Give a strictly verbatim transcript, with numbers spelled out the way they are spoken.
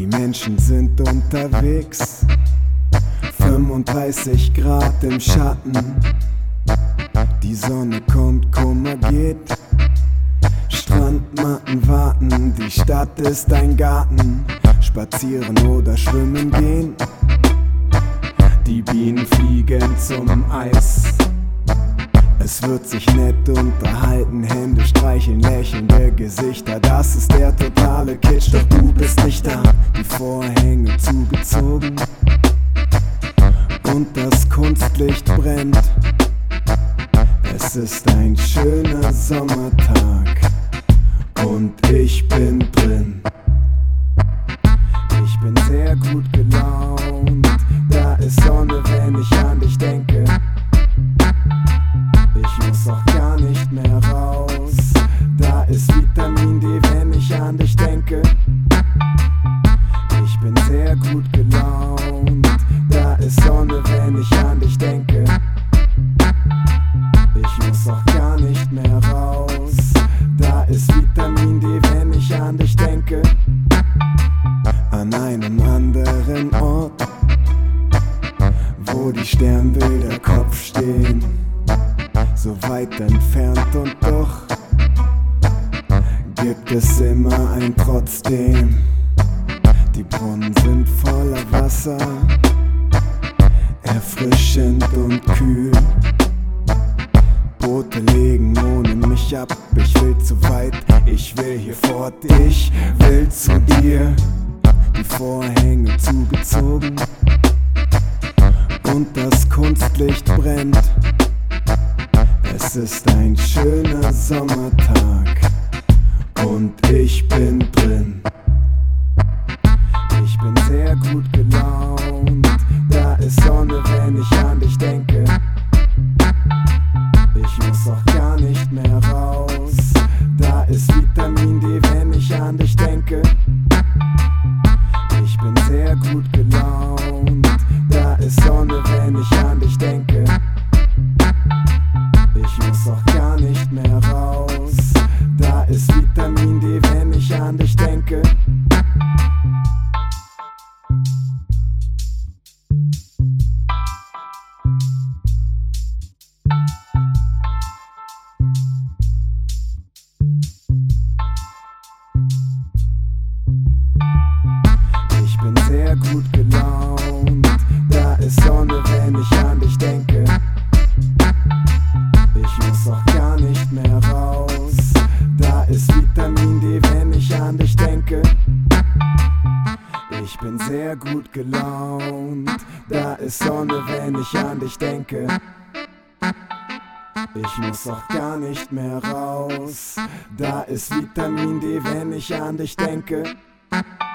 Menschen sind unterwegs, fünfunddreißig Grad im Schatten. Die Sonne kommt, Kummer geht, Strandmatten warten, die Stadt ist ein Garten. Spazieren oder schwimmen gehen, die Bienen fliegen zum Eis. Es wird sich nett unterhalten, Hände streicheln, lächelnde Gesichter. Das ist der totale Kitsch, doch du bist nicht da. Die Vorhänge zugezogen und das Kunstlicht brennt. Es ist ein schöner Sommertag und ich bin drin. Ich bin sehr gut gelaunt, da ist Sonne, wenn ich an dich denke. Ich muss auch gar nicht mehr raus, da ist Vitamin D, wenn ich an dich denke. Ich bin sehr gut gelaunt, da ist Sonne, wenn ich an dich denke. Ich muss auch gar nicht mehr raus, da ist Vitamin D, wenn ich an dich denke. An einem anderen Ort, wo die Sternbilder Kopf stehen, so weit entfernt und doch gibt es immer ein Trotzdem. Die Brunnen sind voller Wasser, erfrischend und kühl. Boote legen ohne mich ab, ich will zu weit, ich will hier fort, ich will zu dir. Die Vorhänge zugezogen und das Kunstlicht brennt. Es ist ein schöner Sommertag und ich bin drin. Ich bin sehr gut gelaunt, da ist Sonne, wenn ich an dich denke. Ich muss auch gar nicht mehr raus, da ist Vitamin D, wenn ich an dich denke. Ich bin sehr gut gelaunt, da ist Sonne, wenn ich an dich denke. Ich muss auch gar nicht mehr raus, da ist Vitamin D, wenn ich an dich denke. Ich bin sehr gut gelaunt, da ist Sonne, wenn ich an dich denke. Ich muss auch gar nicht mehr raus, da ist Vitamin D, wenn ich an dich denke. Ich bin sehr gut gelaunt, da ist Sonne, wenn ich an dich denke. Ich muss auch gar nicht mehr raus, da ist Vitamin D, wenn ich an dich denke.